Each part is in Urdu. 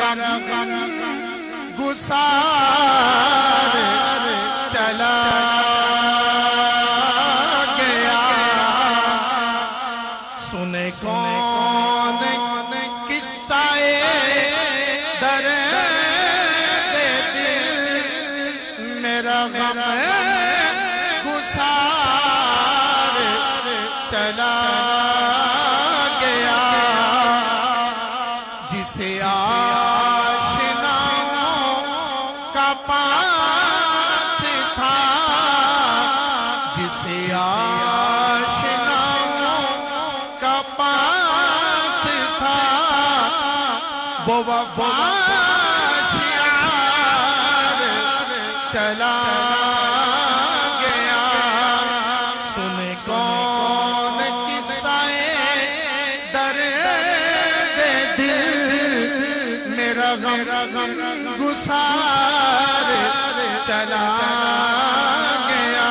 غم گسار چلا گیا سنے کون قصہ درد دل میرا غم گسار چلا گیا جسے آشناؤں کا پاس تھا جسے آشناؤں کا پاس تھا وہ وفا شعار چلا گیا سنے کون قصہ درد دل میرا غم گسار چلا گیا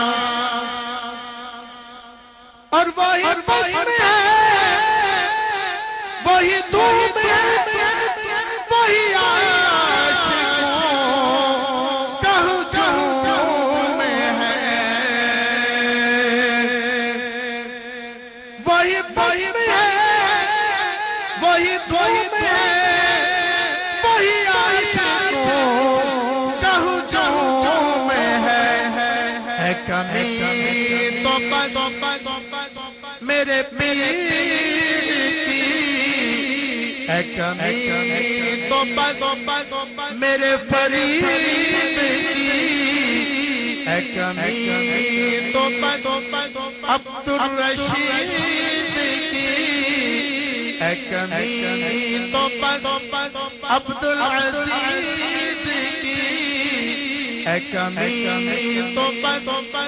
اور وہی بزم ہے وہی دھوم ہے وہی عاشقوں کا ہجوم ہے وہی بزم ہے وہی دھوم ہے وہی عاشقوں کا ہجوم ہے کمی تو بس میرے پیر کی ہے کمی تو بس میرے فرید کی ہے کمی تو بس عبدالرشید کی ہے کمی تو بس عبدالعزیز کی ہے کمی تو بس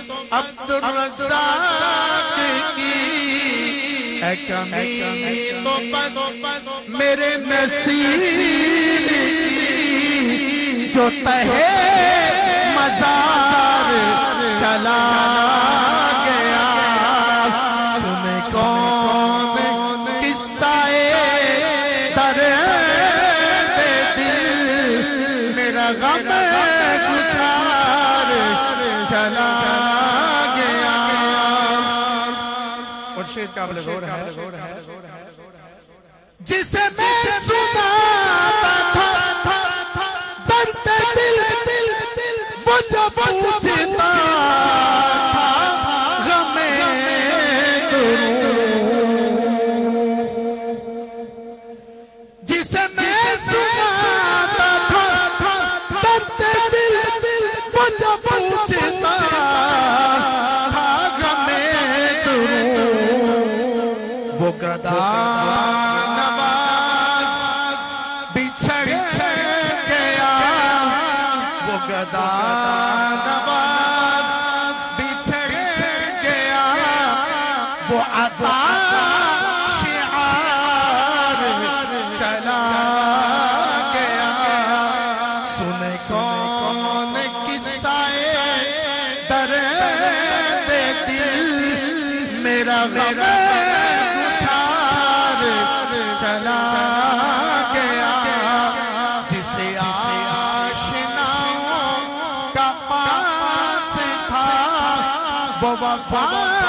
عبدالرزاق کی ہے کمی تو بس میرے نصیب کی جو تہے مزار چلا گیا سنے کون قصہ درد دل میرا غم گسار چلا گیا اور شیر قابل غور ہے جسے میں سناتا تھا درد دل وہ جو پوچھتا تھا غم درود جسے میں سناتا تھا درد دل وہ جو پوچھتا تھا غم درود وہ گدا بچھڑ گیا وہ گدا نواز بچھڑ گیا وہ عطا شعار چلا گیا سنے کون قصہ درد دل میرا غم گسار چلا گیا جسے آشناؤں کا پاس تھا وہ وفا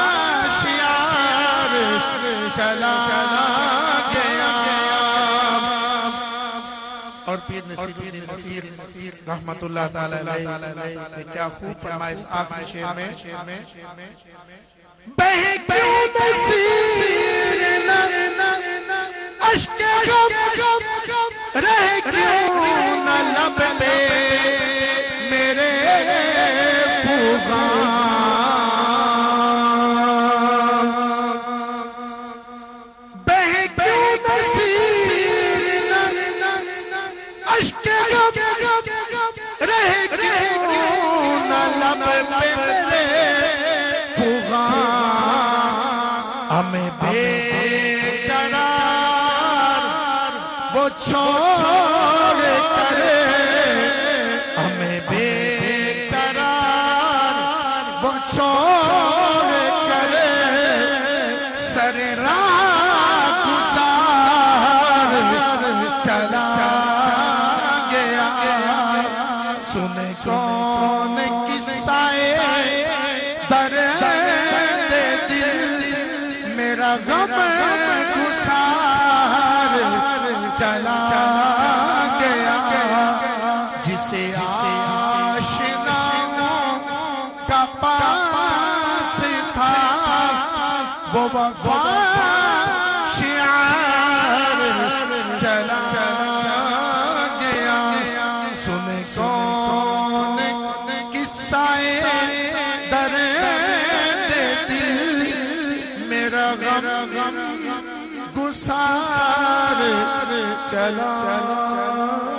شعار چلا گیا اور پیر نصیر رحمت اللہ تعالی علیہ کیا خوب فرمائے اس آخری شعر میں بہے کیوں نصیر اشک غم رہ کیوں نہ لب پہ میرے پیغام بہے کیوں نصیر اشک غم رہ کیوں نہ لب پہ میرے پیغام ہمیں بے قرار وہ چھوڑ کر ہمیں بے قرار وہ چھوڑ کر سر راہ گزار چلا کون قصہ درد دل میرا غم گسار چلا گیا جسے آشناؤں کا پاس تھا وہ وفا شعار چلا گیا سن کون قصہ درد دل میرا غم گسار چلا